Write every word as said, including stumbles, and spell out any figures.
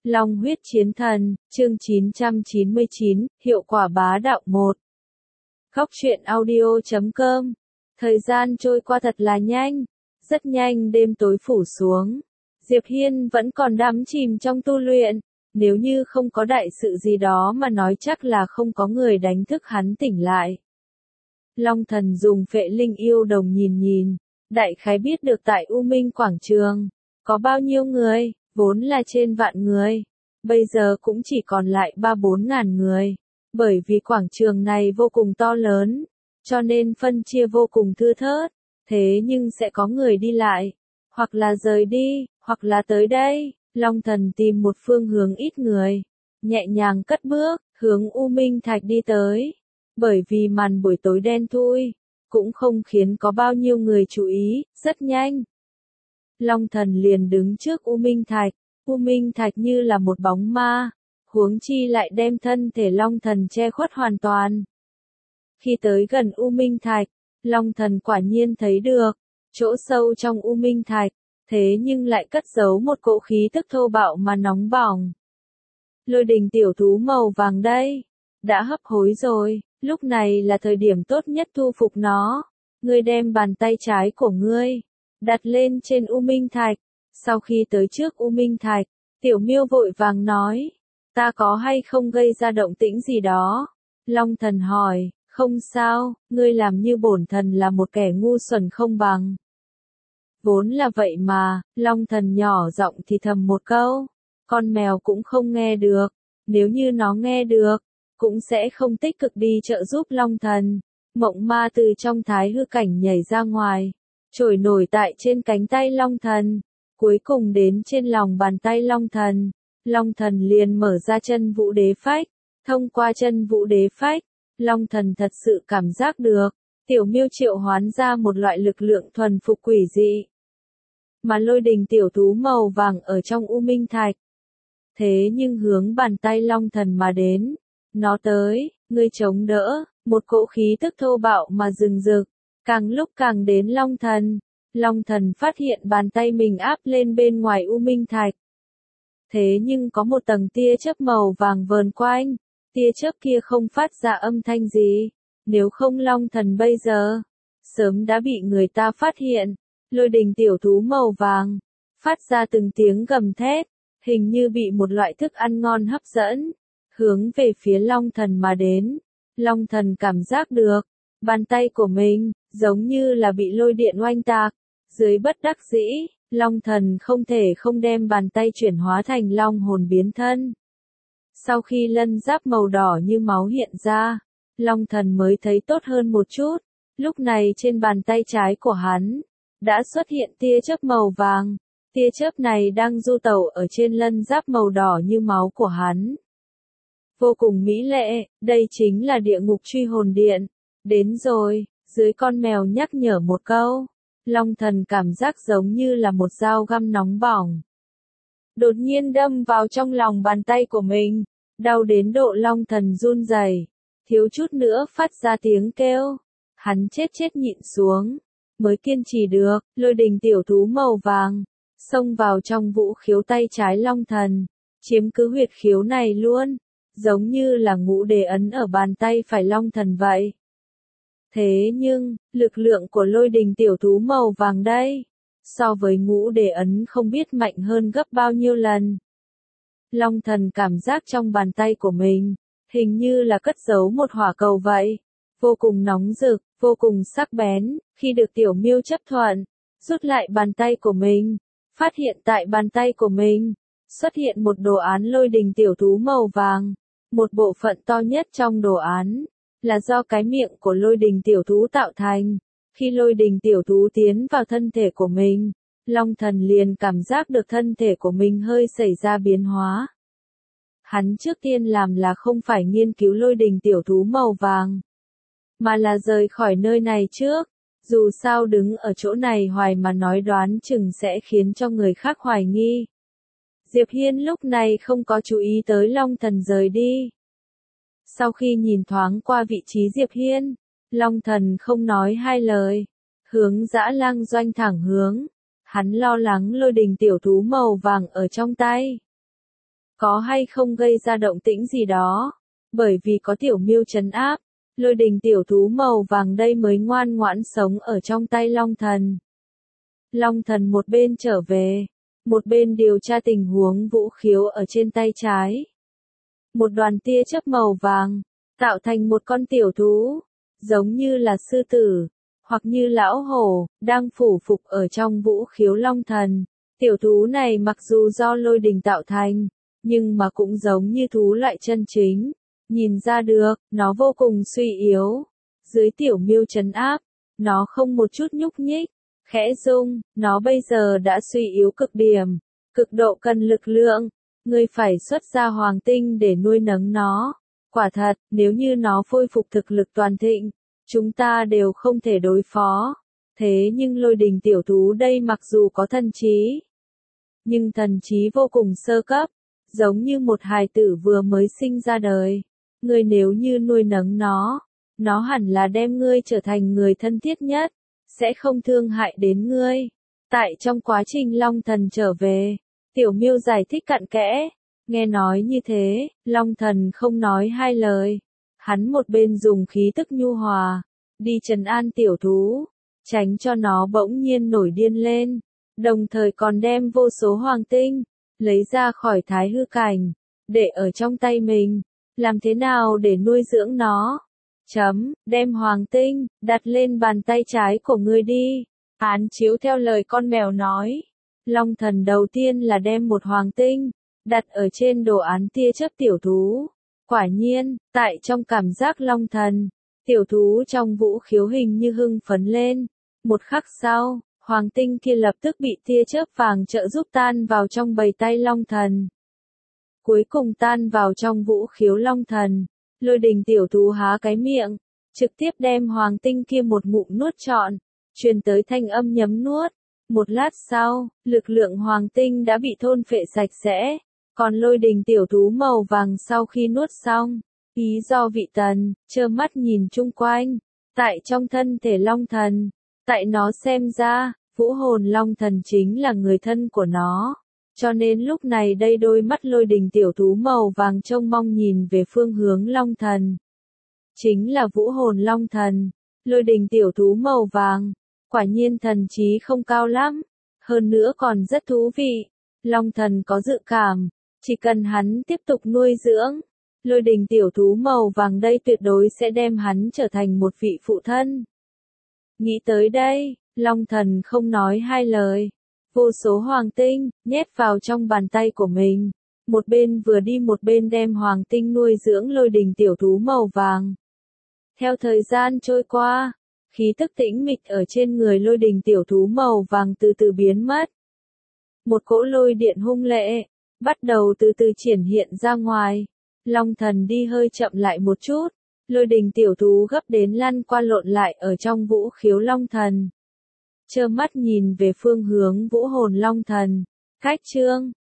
Long huyết chiến thần, chương chín trăm chín mươi chín, hiệu quả bá đạo một. Góc truyện audio chấm com. Thời gian trôi qua thật là nhanh. Rất nhanh đêm tối phủ xuống. Diệp Hiên vẫn còn đắm chìm trong tu luyện. Nếu như không có đại sự gì đó mà nói chắc là không có người đánh thức hắn tỉnh lại. Long thần dùng phệ linh yêu đồng nhìn nhìn. Đại khái biết được tại U Minh Quảng Trường. Có bao nhiêu người, vốn là trên vạn người. Bây giờ cũng chỉ còn lại ba bốn ngàn người. Bởi vì quảng trường này vô cùng to lớn. Cho nên phân chia vô cùng thưa thớt. Thế nhưng sẽ có người đi lại. Hoặc là rời đi, hoặc là tới đây. Long thần tìm một phương hướng ít người. Nhẹ nhàng cất bước, hướng U Minh Thạch đi tới. Bởi vì màn buổi tối đen thui. Cũng không khiến có bao nhiêu người chú ý, rất nhanh. Long thần liền đứng trước U Minh Thạch. U Minh Thạch như là một bóng ma. Huống chi lại đem thân thể Long thần che khuất hoàn toàn. Khi tới gần U Minh Thạch, Long thần quả nhiên thấy được. Chỗ sâu trong U Minh Thạch. Thế nhưng lại cất giấu một cỗ khí tức thô bạo mà nóng bỏng. Lôi đình tiểu thú màu vàng đây. Đã hấp hối rồi. Lúc này là thời điểm tốt nhất thu phục nó. Ngươi đem bàn tay trái của ngươi đặt lên trên U Minh Thạch. Sau khi tới trước U Minh Thạch, Tiểu Miêu vội vàng nói, ta có hay không gây ra động tĩnh gì đó? Long thần hỏi, không sao, ngươi làm như bổn thần là một kẻ ngu xuẩn không bằng. Vốn là vậy mà, Long thần nhỏ giọng thì thầm một câu, con mèo cũng không nghe được, nếu như nó nghe được, cũng sẽ không tích cực đi trợ giúp Long thần. Mộng ma từ trong thái hư cảnh nhảy ra ngoài, trồi nổi tại trên cánh tay Long thần, cuối cùng đến trên lòng bàn tay Long thần. Long thần liền mở ra chân vũ đế phách, thông qua chân vũ đế phách, Long thần thật sự cảm giác được, Tiểu Miêu triệu hoán ra một loại lực lượng thuần phục quỷ dị. Mà lôi đình tiểu thú màu vàng ở trong U Minh Thạch. Thế nhưng hướng bàn tay Long thần mà đến, nó tới, ngươi chống đỡ, một cỗ khí tức thô bạo mà rừng rực, càng lúc càng đến Long thần. Long thần phát hiện bàn tay mình áp lên bên ngoài U Minh Thạch. Thế nhưng có một tầng tia chớp màu vàng vờn quanh, tia chớp kia không phát ra âm thanh gì, nếu không Long thần bây giờ, sớm đã bị người ta phát hiện. Lôi đình tiểu thú màu vàng, phát ra từng tiếng gầm thét, hình như bị một loại thức ăn ngon hấp dẫn, hướng về phía Long thần mà đến. Long thần cảm giác được, bàn tay của mình, giống như là bị lôi điện oanh tạc. Dưới bất đắc dĩ, Long thần không thể không đem bàn tay chuyển hóa thành long hồn biến thân. Sau khi lân giáp màu đỏ như máu hiện ra, Long thần mới thấy tốt hơn một chút. Lúc này trên bàn tay trái của hắn, đã xuất hiện tia chớp màu vàng. Tia chớp này đang du tẩu ở trên lân giáp màu đỏ như máu của hắn. Vô cùng mỹ lệ, đây chính là địa ngục truy hồn điện. Đến rồi, dưới con mèo nhắc nhở một câu. Long thần cảm giác giống như là một dao găm nóng bỏng. Đột nhiên đâm vào trong lòng bàn tay của mình, đau đến độ Long thần run rẩy, thiếu chút nữa phát ra tiếng kêu. Hắn chết chết nhịn xuống, mới kiên trì được, lôi đình tiểu thú màu vàng, xông vào trong vũ khiếu tay trái Long thần, chiếm cứ huyệt khiếu này luôn, giống như là ngũ đề ấn ở bàn tay phải Long thần vậy. Thế nhưng, lực lượng của lôi đình tiểu thú màu vàng đây, so với ngũ đề ấn không biết mạnh hơn gấp bao nhiêu lần. Long thần cảm giác trong bàn tay của mình, hình như là cất giấu một hỏa cầu vậy, vô cùng nóng rực, vô cùng sắc bén. Khi được Tiểu Miêu chấp thuận, rút lại bàn tay của mình, phát hiện tại bàn tay của mình, xuất hiện một đồ án lôi đình tiểu thú màu vàng, một bộ phận to nhất trong đồ án. Là do cái miệng của lôi đình tiểu thú tạo thành. Khi lôi đình tiểu thú tiến vào thân thể của mình, Long thần liền cảm giác được thân thể của mình hơi xảy ra biến hóa. Hắn trước tiên làm là không phải nghiên cứu lôi đình tiểu thú màu vàng, mà là rời khỏi nơi này trước. Dù sao đứng ở chỗ này hoài mà nói đoán chừng sẽ khiến cho người khác hoài nghi. Diệp Hiên lúc này không có chú ý tới Long thần rời đi. Sau khi nhìn thoáng qua vị trí Diệp Hiên, Long thần không nói hai lời, hướng Dã Lang Doanh thẳng hướng. Hắn lo lắng lôi đình tiểu thú màu vàng ở trong tay. có hay không gây ra động tĩnh gì đó. Bởi vì có tiểu miêu trấn áp, lôi đình tiểu thú màu vàng đây mới ngoan ngoãn sống ở trong tay Long Thần. Long Thần một bên trở về, một bên điều tra tình huống Vũ Khiếu ở trên tay trái. Một đoàn tia chớp màu vàng, tạo thành một con tiểu thú, giống như là sư tử, hoặc như lão hổ, đang phủ phục ở trong Vũ Khiếu Long Thần. Tiểu thú này mặc dù do lôi đình tạo thành, nhưng mà cũng giống như thú loại chân chính. Nhìn ra được, nó vô cùng suy yếu. Dưới tiểu miêu trấn áp, nó không một chút nhúc nhích, khẽ rung, nó bây giờ đã suy yếu cực điểm, cực độ cần lực lượng. Ngươi phải xuất ra hoàng tinh để nuôi nấng nó. Quả thật, nếu như nó khôi phục thực lực toàn thịnh, chúng ta đều không thể đối phó. Thế nhưng lôi đình tiểu thú đây mặc dù có thần trí, nhưng thần trí vô cùng sơ cấp, giống như một hài tử vừa mới sinh ra đời. Ngươi nếu như nuôi nấng nó, nó hẳn là đem ngươi trở thành người thân thiết nhất, sẽ không thương hại đến ngươi. Tại trong quá trình Long Thần trở về, tiểu miêu giải thích cặn kẽ. Nghe nói như thế, Long Thần không nói hai lời. Hắn một bên dùng khí tức nhu hòa, đi trấn an tiểu thú, tránh cho nó bỗng nhiên nổi điên lên. Đồng thời còn đem vô số hoàng tinh, lấy ra khỏi thái hư cảnh, để ở trong tay mình. Làm thế nào để nuôi dưỡng nó? Chấm, đem hoàng tinh, đặt lên bàn tay trái của ngươi đi. Án chiếu theo lời con mèo nói. Long Thần đầu tiên là đem một hoàng tinh, đặt ở trên đồ án tia chớp tiểu thú. Quả nhiên, tại trong cảm giác Long Thần, tiểu thú trong Vũ Khiếu hình như hưng phấn lên. Một khắc sau, hoàng tinh kia lập tức bị tia chớp vàng trợ giúp tan vào trong bầy tay Long Thần. Cuối cùng tan vào trong Vũ Khiếu Long Thần. Lôi đình tiểu thú há cái miệng, trực tiếp đem hoàng tinh kia một ngụm nuốt trọn, truyền tới thanh âm nhấm nuốt. Một lát sau, lực lượng hoàng tinh đã bị thôn phệ sạch sẽ, còn lôi đình tiểu thú màu vàng sau khi nuốt xong, ý do vị tần, trơ mắt nhìn chung quanh, tại trong thân thể Long Thần, tại nó xem ra, vũ hồn Long Thần chính là người thân của nó. Cho nên lúc này đây đôi mắt lôi đình tiểu thú màu vàng trông mong nhìn về phương hướng Long Thần. Chính là vũ hồn Long Thần, lôi đình tiểu thú màu vàng. Quả nhiên thần trí không cao lắm, hơn nữa còn rất thú vị. Long Thần có dự cảm, chỉ cần hắn tiếp tục nuôi dưỡng, lôi đình tiểu thú màu vàng đây tuyệt đối sẽ đem hắn trở thành một vị phụ thân. Nghĩ tới đây, Long Thần không nói hai lời. Vô số hoàng tinh, nhét vào trong bàn tay của mình. Một bên vừa đi một bên đem hoàng tinh nuôi dưỡng lôi đình tiểu thú màu vàng. Theo thời gian trôi qua, khí tức tĩnh mịch ở trên người lôi đình tiểu thú màu vàng từ từ biến mất. Một cỗ lôi điện hung lệ, bắt đầu từ từ triển hiện ra ngoài. Long Thần đi hơi chậm lại một chút, lôi đình tiểu thú gấp đến lăn qua lộn lại ở trong Vũ Khiếu Long Thần. Trơ mắt nhìn về phương hướng vũ hồn Long Thần. Cách chương